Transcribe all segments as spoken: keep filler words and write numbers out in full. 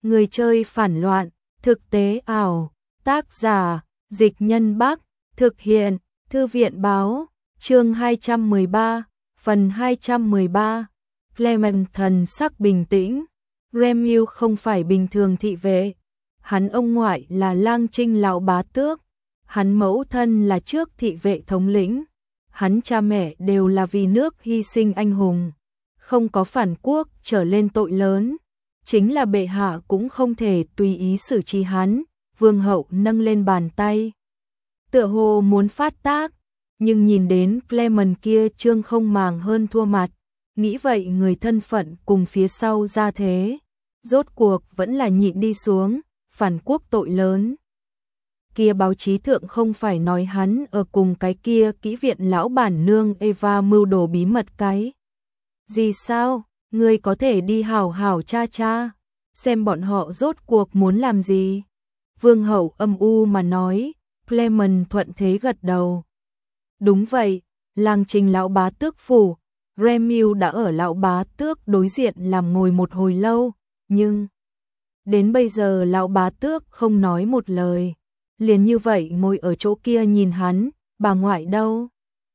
Người chơi phản loạn, thực tế ảo, tác giả, Dịch Nhân Bắc, thực hiện, Thư viện báo, chương hai trăm mười ba, phần hai trăm mười ba, Clement thần sắc bình tĩnh, Remue không phải bình thường thị vệ, hắn ông ngoại là Lang Trinh lão bá tước, hắn mẫu thân là trước thị vệ thống lĩnh, hắn cha mẹ đều là vì nước hy sinh anh hùng, không có phản quốc trở lên tội lớn. Chính là bệ hạ cũng không thể tùy ý xử trí hắn, vương hậu nâng lên bàn tay. Tựa hồ muốn phát tác, nhưng nhìn đến Clement kia trương không màng hơn thua mặt, nghĩ vậy người thân phận cùng phía sau ra thế, rốt cuộc vẫn là nhịn đi xuống, phản quốc tội lớn. Kia báo chí thượng không phải nói hắn ở cùng cái kia kỹ viện lão bản nương Eva mưu đồ bí mật cái. Gì sao? Ngươi có thể đi hảo hảo cha cha, xem bọn họ rốt cuộc muốn làm gì. Vương hậu âm u mà nói, Clement thuận thế gật đầu. Đúng vậy, Lang Trinh lão bá tước phủ, Remue đã ở lão bá tước đối diện làm ngồi một hồi lâu, nhưng đến bây giờ lão bá tước không nói một lời, liền như vậy ngồi ở chỗ kia nhìn hắn, bà ngoại đâu?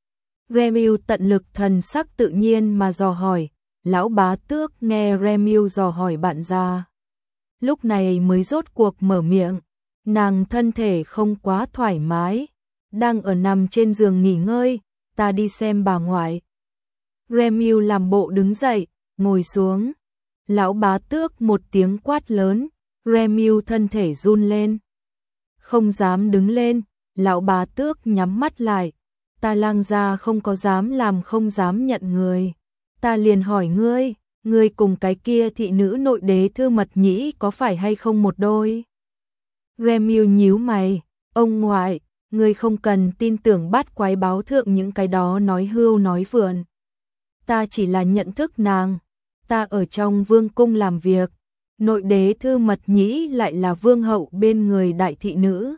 Remue tận lực thần sắc tự nhiên mà dò hỏi. Lão bá tước nghe Remue dò hỏi bạn già, lúc này mới rốt cuộc mở miệng, nàng thân thể không quá thoải mái, đang ở nằm trên giường nghỉ ngơi, ta đi xem bà ngoại. Remue làm bộ đứng dậy, ngồi xuống, lão bá tước một tiếng quát lớn, Remue thân thể run lên, không dám đứng lên, lão bá tước nhắm mắt lại, ta Lang gia không có dám làm không dám nhận người. Ta liền hỏi ngươi, ngươi cùng cái kia thị nữ nội đế Thư Mật Nhĩ có phải hay không một đôi? Remue nhíu mày, ông ngoại, ngươi không cần tin tưởng bát quái báo thượng những cái đó nói hưu nói vượn. Ta chỉ là nhận thức nàng, ta ở trong vương cung làm việc, nội đế Thư Mật Nhĩ lại là vương hậu bên người đại thị nữ.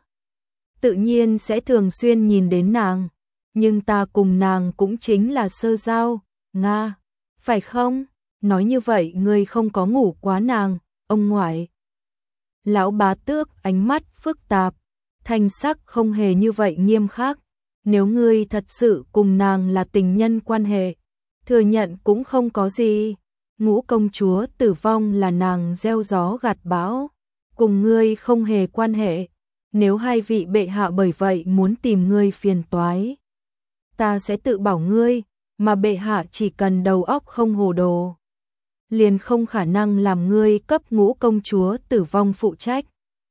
Tự nhiên sẽ thường xuyên nhìn đến nàng, nhưng ta cùng nàng cũng chính là sơ giao, Nga. Phải không? Nói như vậy ngươi không có ngủ quá nàng, ông ngoại. Lão bá tước ánh mắt phức tạp, thanh sắc không hề như vậy nghiêm khắc. Nếu ngươi thật sự cùng nàng là tình nhân quan hệ, thừa nhận cũng không có gì. Ngũ công chúa tử vong là nàng gieo gió gặt bão, cùng ngươi không hề quan hệ. Nếu hai vị bệ hạ bởi vậy muốn tìm ngươi phiền toái, ta sẽ tự bảo ngươi. Mà bệ hạ chỉ cần đầu óc không hồ đồ, liền không khả năng làm ngươi cấp ngũ công chúa tử vong phụ trách.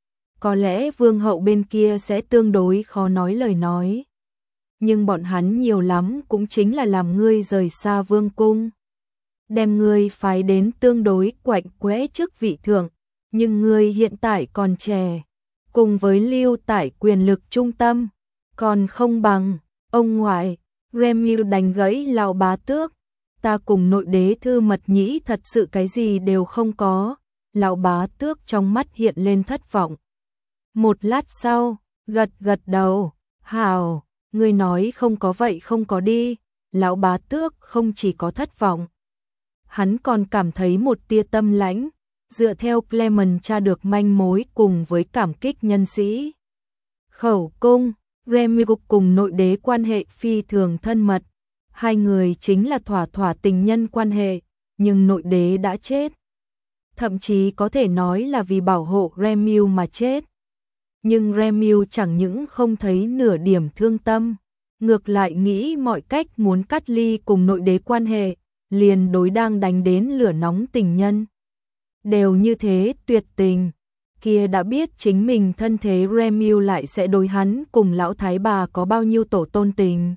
Có lẽ vương hậu bên kia sẽ tương đối khó nói lời nói, nhưng bọn hắn nhiều lắm cũng chính là làm ngươi rời xa vương cung, đem ngươi phái đến tương đối quạnh quẽ chức vị thượng, nhưng ngươi hiện tại còn trẻ, cùng với lưu tải quyền lực trung tâm, còn không bằng ông ngoại. Remue đánh gãy lão bá tước, ta cùng nội đế Thư Mật Nhĩ thật sự cái gì đều không có. Lão bá tước trong mắt hiện lên thất vọng. Một lát sau, gật gật đầu, hào, ngươi nói không có vậy không có đi. Lão bá tước không chỉ có thất vọng, hắn còn cảm thấy một tia tâm lãnh, dựa theo Clement tra được manh mối cùng với cảm kích nhân sĩ. Khẩu cung. Remue cùng nội đế quan hệ phi thường thân mật, hai người chính là thỏa thỏa tình nhân quan hệ, nhưng nội đế đã chết. Thậm chí có thể nói là vì bảo hộ Remue mà chết. Nhưng Remue chẳng những không thấy nửa điểm thương tâm, ngược lại nghĩ mọi cách muốn cắt ly cùng nội đế quan hệ, liền đối đang đánh đến lửa nóng tình nhân. Đều như thế tuyệt tình. Kia đã biết chính mình thân thế Remue lại sẽ đối hắn cùng lão thái bà có bao nhiêu tổ tôn tình.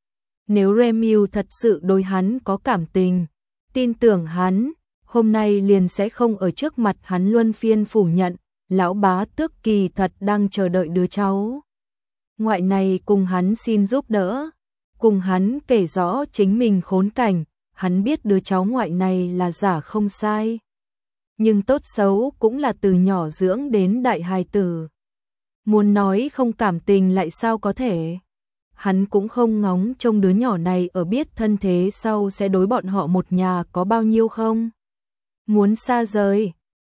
Nếu Remue thật sự đối hắn có cảm tình, tin tưởng hắn, hôm nay liền sẽ không ở trước mặt hắn luân phiên phủ nhận, lão bá tước kỳ thật đang chờ đợi đứa cháu. Ngoại này cùng hắn xin giúp đỡ, cùng hắn kể rõ chính mình khốn cảnh, hắn biết đứa cháu ngoại này là giả không sai. Nhưng tốt xấu cũng là từ nhỏ dưỡng đến đại hài tử. Muốn nói không cảm tình lại sao có thể. Hắn cũng không ngóng trông đứa nhỏ này ở biết thân thế sau sẽ đối bọn họ một nhà có bao nhiêu không. Muốn xa rời,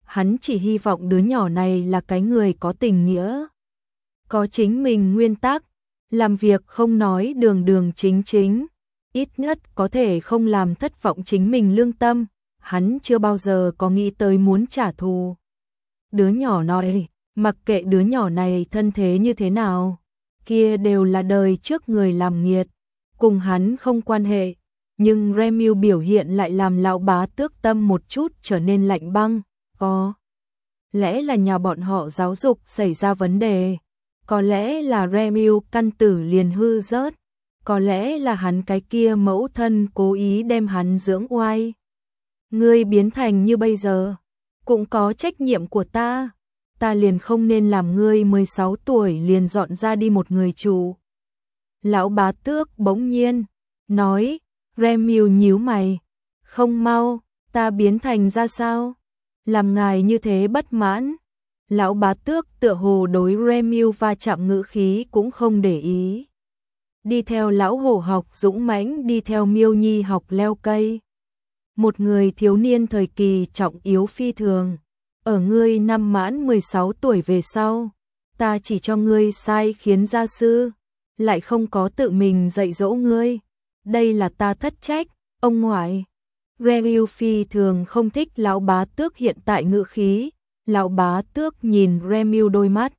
hắn chỉ hy vọng đứa nhỏ này là cái người có tình nghĩa, có chính mình nguyên tắc, làm việc không nói đường đường chính chính, ít nhất có thể không làm thất vọng chính mình lương tâm, hắn chưa bao giờ có nghĩ tới muốn trả thù. Đứa nhỏ nói, mặc kệ đứa nhỏ này thân thế như thế nào, kia đều là đời trước người làm nghiệt, cùng hắn không quan hệ, nhưng Remil biểu hiện lại làm lão bá tước tâm một chút trở nên lạnh băng, có lẽ là nhà bọn họ giáo dục xảy ra vấn đề, có lẽ là Remil căn tử liền hư rớt, có lẽ là hắn cái kia mẫu thân cố ý đem hắn dưỡng oai. Ngươi biến thành như bây giờ, cũng có trách nhiệm của ta, ta liền không nên làm ngươi mười sáu tuổi liền dọn ra đi một người chủ. Lão bá tước bỗng nhiên nói, Remil nhíu mày, không mau, ta biến thành ra sao? Làm ngài như thế bất mãn. Lão bá tước tựa hồ đối Remil va chạm ngữ khí cũng không để ý. Đi theo lão hổ học dũng mãnh đi theo Miêu Nhi học leo cây. Một người thiếu niên thời kỳ trọng yếu phi thường. Ở ngươi năm mãn mười sáu tuổi về sau, ta chỉ cho ngươi sai khiến gia sư, lại không có tự mình dạy dỗ ngươi. Đây là ta thất trách, ông ngoại. Remil phi thường không thích lão bá tước hiện tại ngữ khí. Lão bá tước nhìn Remil đôi mắt,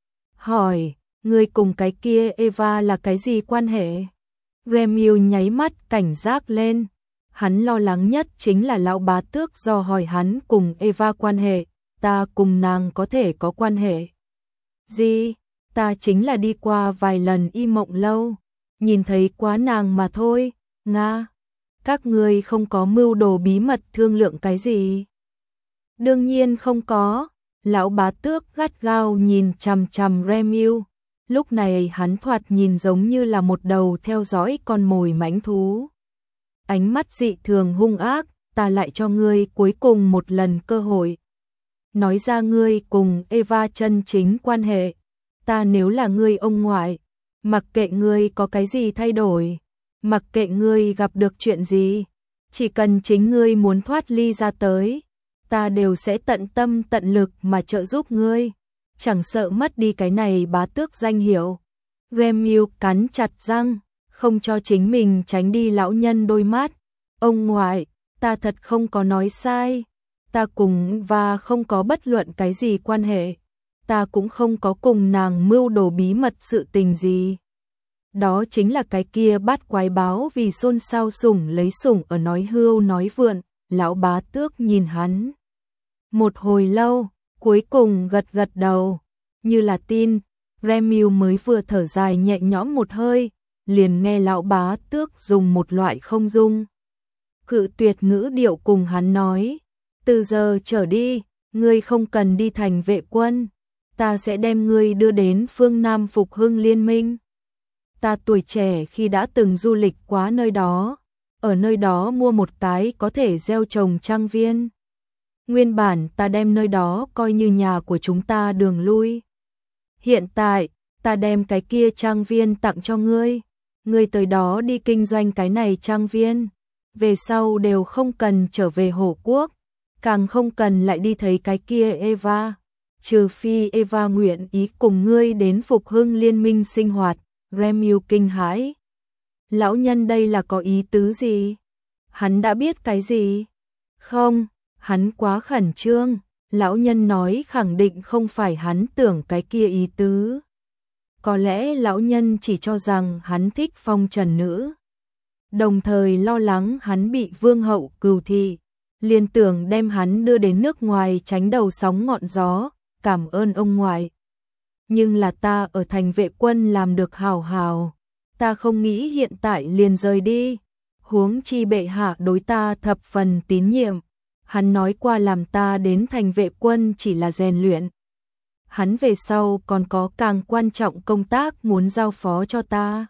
hỏi, ngươi cùng cái kia Eva là cái gì quan hệ? Remil nháy mắt cảnh giác lên, hắn lo lắng nhất chính là lão bá tước do hỏi hắn cùng Eva quan hệ, ta cùng nàng có thể có quan hệ gì? Ta chính là đi qua vài lần Y Mộng Lâu, nhìn thấy quá nàng mà thôi, Nga. Các ngươi không có mưu đồ bí mật thương lượng cái gì? Đương nhiên không có, lão bá tước gắt gao nhìn chằm chằm Remil, lúc này hắn thoạt nhìn giống như là một đầu theo dõi con mồi mãnh thú. Ánh mắt dị thường hung ác, ta lại cho ngươi cuối cùng một lần cơ hội. Nói ra ngươi cùng Eva chân chính quan hệ, ta nếu là ngươi ông ngoại, mặc kệ ngươi có cái gì thay đổi, mặc kệ ngươi gặp được chuyện gì, chỉ cần chính ngươi muốn thoát ly ra tới, ta đều sẽ tận tâm tận lực mà trợ giúp ngươi, chẳng sợ mất đi cái này bá tước danh hiệu. Remil cắn chặt răng, không cho chính mình tránh đi lão nhân đôi mắt. Ông ngoại, ta thật không có nói sai, ta cùng và không có bất luận cái gì quan hệ, ta cũng không có cùng nàng mưu đồ bí mật sự tình gì. Đó chính là cái kia bát quái báo vì xôn xao sủng lấy sủng ở nói hưu nói vượn. Lão bá tước nhìn hắn một hồi lâu, cuối cùng gật gật đầu, như là tin. Remil mới vừa thở dài nhẹ nhõm một hơi, liền nghe lão bá tước dùng một loại không dung cự tuyệt ngữ điệu cùng hắn nói, từ giờ trở đi, ngươi không cần đi thành vệ quân, ta sẽ đem ngươi đưa đến phương Nam Phục Hưng Liên Minh. Ta tuổi trẻ khi đã từng du lịch quá nơi đó, ở nơi đó mua một cái có thể gieo trồng trang viên. Nguyên bản ta đem nơi đó coi như nhà của chúng ta đường lui. Hiện tại, ta đem cái kia trang viên tặng cho ngươi, ngươi tới đó đi kinh doanh cái này trang viên, về sau đều không cần trở về Hổ Quốc, càng không cần lại đi thấy cái kia Eva, trừ phi Eva nguyện ý cùng ngươi đến Phục Hưng Liên Minh sinh hoạt. Remil kinh hãi. Lão nhân đây là có ý tứ gì? Hắn đã biết cái gì? Không, hắn quá khẩn trương. Lão nhân nói khẳng định không phải hắn tưởng cái kia ý tứ. Có lẽ lão nhân chỉ cho rằng hắn thích phong trần nữ, đồng thời lo lắng hắn bị vương hậu cừu thị, liền tưởng đem hắn đưa đến nước ngoài tránh đầu sóng ngọn gió. Cảm ơn ông ngoại. Nhưng là ta ở thành vệ quân làm được hào hào, ta không nghĩ hiện tại liền rời đi, huống chi bệ hạ đối ta thập phần tín nhiệm, hắn nói qua làm ta đến thành vệ quân chỉ là rèn luyện. Hắn về sau còn có càng quan trọng công tác muốn giao phó cho ta.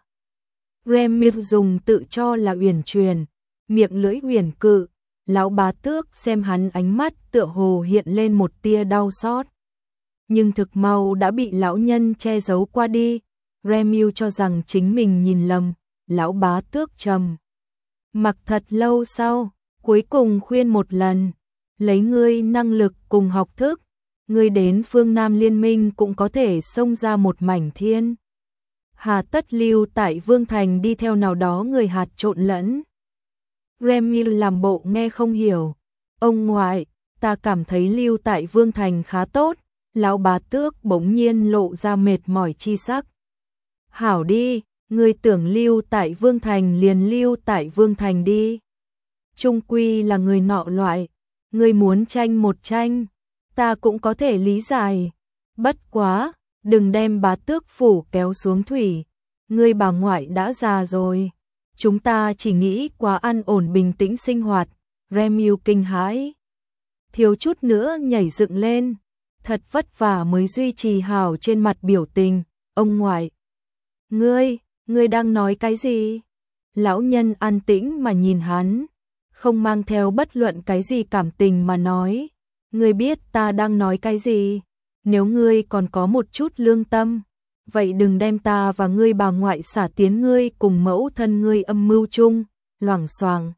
Remil dùng tự cho là uyển chuyển, miệng lưỡi uyển cự, lão bá tước xem hắn ánh mắt tựa hồ hiện lên một tia đau xót. Nhưng thực mau đã bị lão nhân che giấu qua đi. Remil cho rằng chính mình nhìn lầm, lão bá tước trầm mặc thật lâu sau, cuối cùng khuyên một lần, lấy ngươi năng lực cùng học thức, ngươi đến phương Nam Liên minh cũng có thể xông ra một mảnh thiên. Hà tất lưu tại Vương Thành đi theo nào đó người hạt trộn lẫn. Remy làm bộ nghe không hiểu. Ông ngoại, ta cảm thấy lưu tại Vương Thành khá tốt. Lão Bá Tước bỗng nhiên lộ ra mệt mỏi chi sắc. Hảo đi, ngươi tưởng lưu tại Vương Thành liền lưu tại Vương Thành đi. Trung quy là người nọ loại, ngươi muốn tranh một tranh, ta cũng có thể lý giải. Bất quá, đừng đem Bá Tước phủ kéo xuống thủy, ngươi bà ngoại đã già rồi. Chúng ta chỉ nghĩ quá an ổn bình tĩnh sinh hoạt. Remy kinh hãi, thiếu chút nữa nhảy dựng lên, thật vất vả mới duy trì hảo trên mặt biểu tình. Ông ngoại, ngươi, ngươi đang nói cái gì? Lão nhân an tĩnh mà nhìn hắn, không mang theo bất luận cái gì cảm tình mà nói, ngươi biết ta đang nói cái gì? Nếu ngươi còn có một chút lương tâm, vậy đừng đem ta và ngươi bà ngoại xả tiến ngươi cùng mẫu thân ngươi âm mưu chung. Loảng xoảng,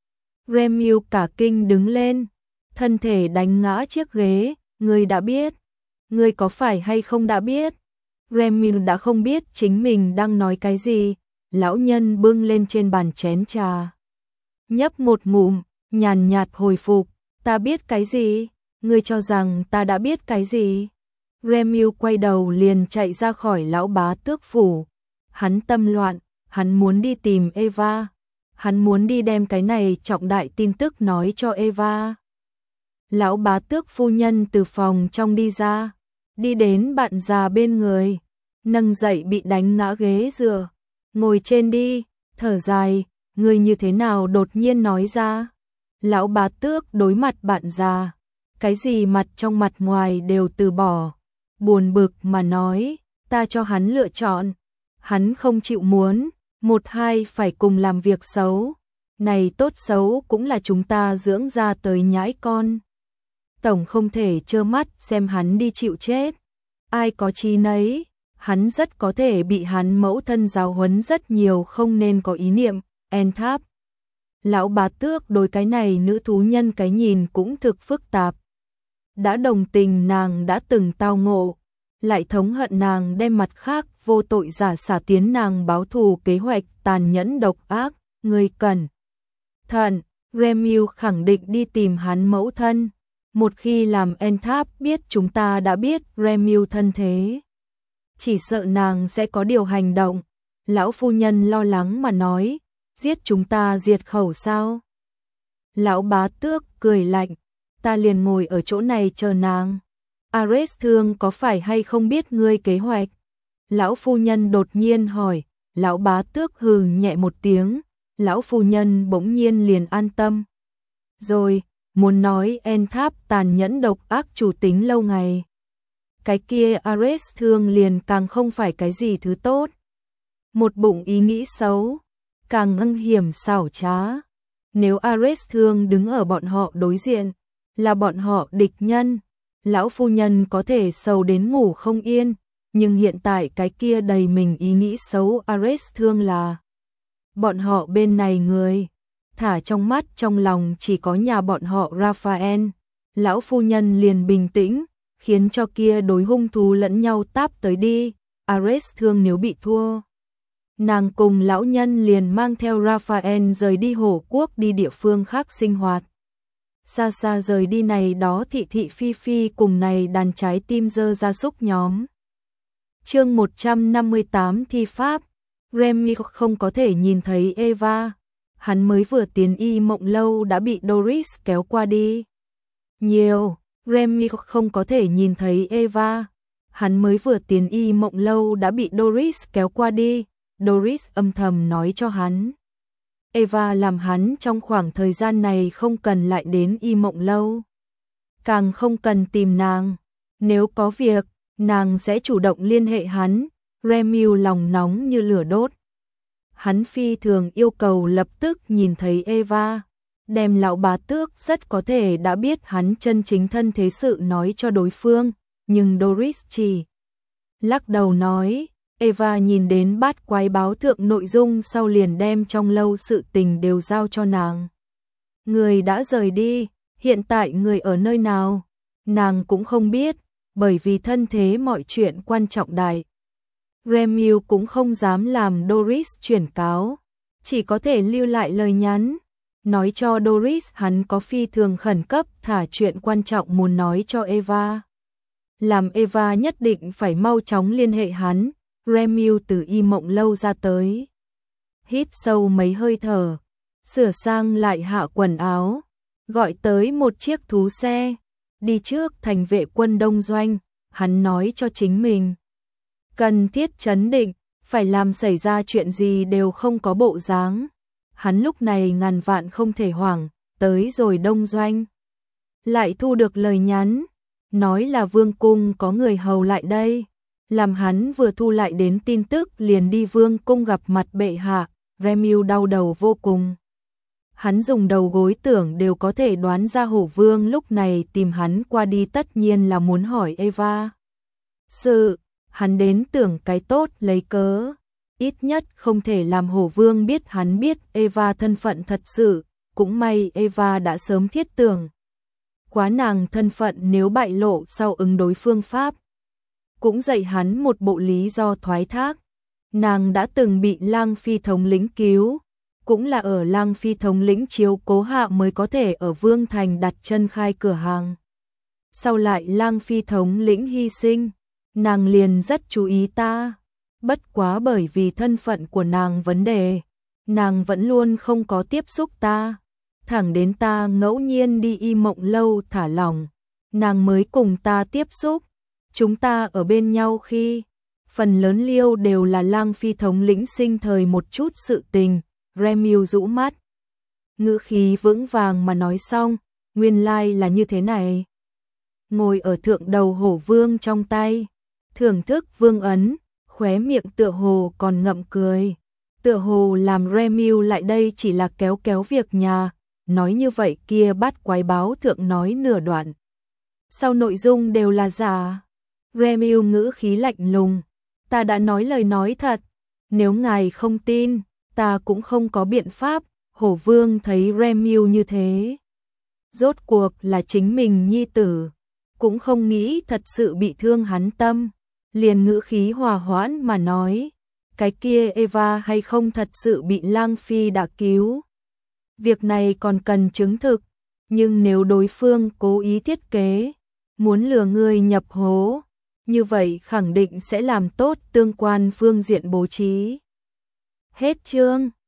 Remy cả kinh đứng lên, thân thể đánh ngã chiếc ghế. Ngươi đã biết, ngươi có phải hay không đã biết? Remy đã không biết chính mình đang nói cái gì. Lão nhân bưng lên trên bàn chén trà, nhấp một ngụm, nhàn nhạt hồi phục, ta biết cái gì? Ngươi cho rằng ta đã biết cái gì? Remy quay đầu liền chạy ra khỏi Lão Bá Tước phủ. Hắn tâm loạn, hắn muốn đi tìm Eva, hắn muốn đi đem cái này trọng đại tin tức nói cho Eva. Lão Bá Tước phu nhân từ phòng trong đi ra, đi đến bạn già bên người, nâng dậy bị đánh ngã ghế dựa, ngồi trên đi, thở dài, ngươi như thế nào đột nhiên nói ra? Lão Bá Tước đối mặt bạn già, cái gì mặt trong mặt ngoài đều từ bỏ, buồn bực mà nói, ta cho hắn lựa chọn, hắn không chịu muốn, một hai phải cùng làm việc xấu, này tốt xấu cũng là chúng ta dưỡng ra tới nhãi con. Tổng không thể trơ mắt xem hắn đi chịu chết. Ai có chí nấy, hắn rất có thể bị hắn mẫu thân giáo huấn rất nhiều không nên có ý niệm. En Tháp, Lão Bá Tước đối cái này nữ thú nhân cái nhìn cũng thực phức tạp. Đã đồng tình nàng đã từng tao ngộ, lại thống hận nàng đem mặt khác vô tội giả xả tiến nàng báo thù kế hoạch tàn nhẫn độc ác. Người cẩn thận, Remy khẳng định đi tìm hắn mẫu thân. Một khi làm En Tháp biết chúng ta đã biết Remy thân thế, chỉ sợ nàng sẽ có điều hành động. Lão phu nhân lo lắng mà nói, giết chúng ta diệt khẩu sao? Lão Bá Tước cười lạnh, ta liền ngồi ở chỗ này chờ nàng. Ares thương có phải hay không biết ngươi kế hoạch? Lão phu nhân đột nhiên hỏi. Lão Bá Tước hừ nhẹ một tiếng, lão phu nhân bỗng nhiên liền an tâm. Rồi, muốn nói En Tháp tàn nhẫn độc ác chủ tính lâu ngày. Cái kia Ares thương liền càng không phải cái gì thứ tốt. Một bụng ý nghĩ xấu, càng ngâm hiểm xảo trá. Nếu Ares thương đứng ở bọn họ đối diện, là bọn họ địch nhân, lão phu nhân có thể sầu đến ngủ không yên, nhưng hiện tại cái kia đầy mình ý nghĩ xấu Ares thương là bọn họ bên này người, thả trong mắt trong lòng chỉ có nhà bọn họ Raphael. Lão phu nhân liền bình tĩnh, khiến cho kia đối hung thú lẫn nhau táp tới đi. Ares thương nếu bị thua, nàng cùng lão nhân liền mang theo Raphael rời đi Hổ Quốc đi địa phương khác sinh hoạt. Xa xa rời đi này đó thị thị phi phi cùng này đàn trái tim dơ gia súc nhóm. Chương một trăm năm mươi tám thi pháp. Remy không có thể nhìn thấy Eva, hắn mới vừa tiến y mộng lâu đã bị Doris kéo qua đi. Nhiều, Remy không có thể nhìn thấy Eva, hắn mới vừa tiến y mộng lâu đã bị Doris kéo qua đi. Doris âm thầm nói cho hắn, Eva làm hắn trong khoảng thời gian này không cần lại đến y mộng lâu, càng không cần tìm nàng, nếu có việc, nàng sẽ chủ động liên hệ hắn. Remy lòng nóng như lửa đốt. Hắn phi thường yêu cầu lập tức nhìn thấy Eva, đem lão Bá Tước rất có thể đã biết hắn chân chính thân thế sự nói cho đối phương, nhưng Doris chỉ lắc đầu nói. Eva nhìn đến bát quái báo thượng nội dung sau liền đem trong lâu sự tình đều giao cho nàng. Người đã rời đi, Hiện tại người ở nơi nào? Nàng cũng không biết, bởi vì thân thế mọi chuyện quan trọng đại. Remil cũng không dám làm Doris chuyển cáo, chỉ có thể lưu lại lời nhắn, nói cho Doris hắn có phi thường khẩn cấp thả chuyện quan trọng muốn nói cho Eva. Làm Eva nhất định phải mau chóng liên hệ hắn. Remil từ y mộng lâu ra tới. Hít sâu mấy hơi thở, sửa sang lại hạ quần áo, gọi tới một chiếc thú xe, đi trước thành vệ quân đông doanh. Hắn nói cho chính mình cần thiết trấn định, phải làm xảy ra chuyện gì đều không có bộ dáng. Hắn lúc này ngàn vạn không thể hoảng, tới rồi đông doanh. Lại thu được lời nhắn, nói là vương cung có người hầu lại đây. Làm hắn vừa thu lại đến tin tức liền đi vương cung gặp mặt bệ hạ. Remil đau đầu vô cùng. Hắn dùng đầu gối tưởng đều có thể đoán ra hổ vương lúc này tìm hắn qua đi tất nhiên là muốn hỏi Eva. Sự, hắn đến tưởng cái tốt lấy cớ. Ít nhất không thể làm hổ vương biết hắn biết Eva thân phận thật sự. Cũng may Eva đã sớm thiết tưởng quá nàng thân phận nếu bại lộ sau ứng đối phương pháp. Cũng dạy hắn một bộ lý do thoái thác. Nàng đã từng bị Lang Phi thống lĩnh cứu, cũng là ở Lang Phi thống lĩnh chiếu cố hạ mới có thể ở Vương Thành đặt chân khai cửa hàng. Sau lại Lang Phi thống lĩnh hy sinh, nàng liền rất chú ý ta. Bất quá bởi vì thân phận của nàng vấn đề, nàng vẫn luôn không có tiếp xúc ta. Thẳng đến ta ngẫu nhiên đi y mộng lâu thả lỏng, nàng mới cùng ta tiếp xúc. Chúng ta ở bên nhau khi, phần lớn liêu đều là Lang Phi thống lĩnh sinh thời một chút sự tình. Remil rũ mắt, ngữ khí vững vàng mà nói xong, nguyên lai là như thế này. Ngồi ở thượng đầu hổ vương trong tay, thưởng thức vương ấn, khóe miệng tựa hồ còn ngậm cười. Tựa hồ làm Remil lại đây chỉ là kéo kéo việc nhà, nói như vậy kia bắt quái báo thượng nói nửa đoạn. Sau nội dung đều là giả. Remil ngữ khí lạnh lùng, ta đã nói lời nói thật, nếu ngài không tin, ta cũng không có biện pháp. Hổ vương thấy Remil như thế, rốt cuộc là chính mình nhi tử, cũng không nghĩ thật sự bị thương hắn tâm, liền ngữ khí hòa hoãn mà nói, cái kia Eva hay không thật sự bị Lang Phi đã cứu. Việc này còn cần chứng thực, nhưng nếu đối phương cố ý thiết kế, muốn lừa người nhập hố, như vậy khẳng định sẽ làm tốt tương quan phương diện bố trí. Hết chương.